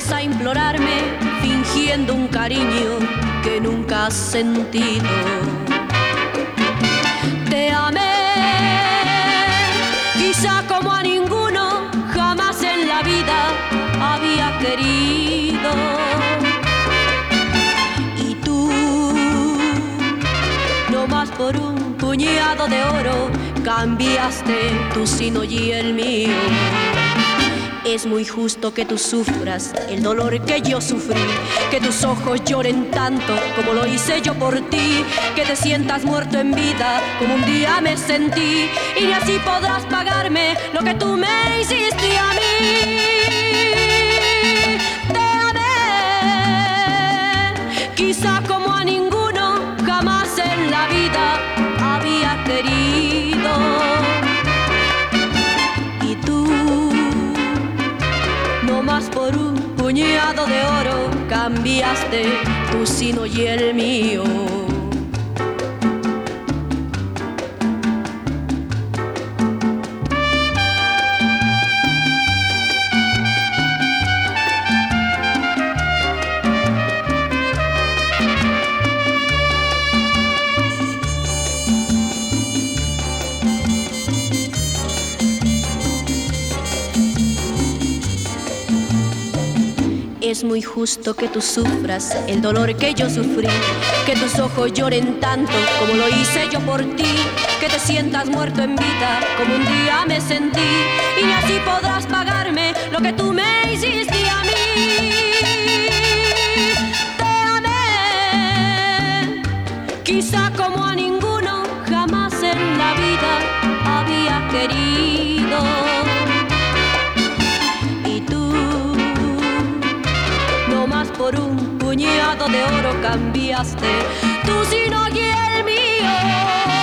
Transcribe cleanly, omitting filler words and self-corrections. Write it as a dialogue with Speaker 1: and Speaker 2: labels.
Speaker 1: vienes a implorarme fingiendo un cariño que nunca has sentido. Te amé, quizá como a ninguno jamás en la vida había querido. Y tú, no más por un puñado de oro, cambiaste tu sino y el mío. Es muy justo que tú sufras el dolor que yo sufrí, que tus ojos lloren tanto como lo hice yo por ti, que te sientas muerto en vida como un día me sentí, y así podrás pagarme lo que tú me hiciste a mí. Te amé, quizá como a ninguno jamás en la vida había querido. Y tú, no más por un puñado de oro, cambiaste tu sino y el mío. Es muy justo que tú sufras el dolor que yo sufrí, que tus ojos lloren tanto como lo hice yo por ti, que te sientas muerto en vida como un día me sentí, y así podrás pagarme lo que tú me hiciste a mí. Te amé, quizá como a ninguno jamás en la vida había querido. Por un puñado de oro cambiaste tu sino y el mío.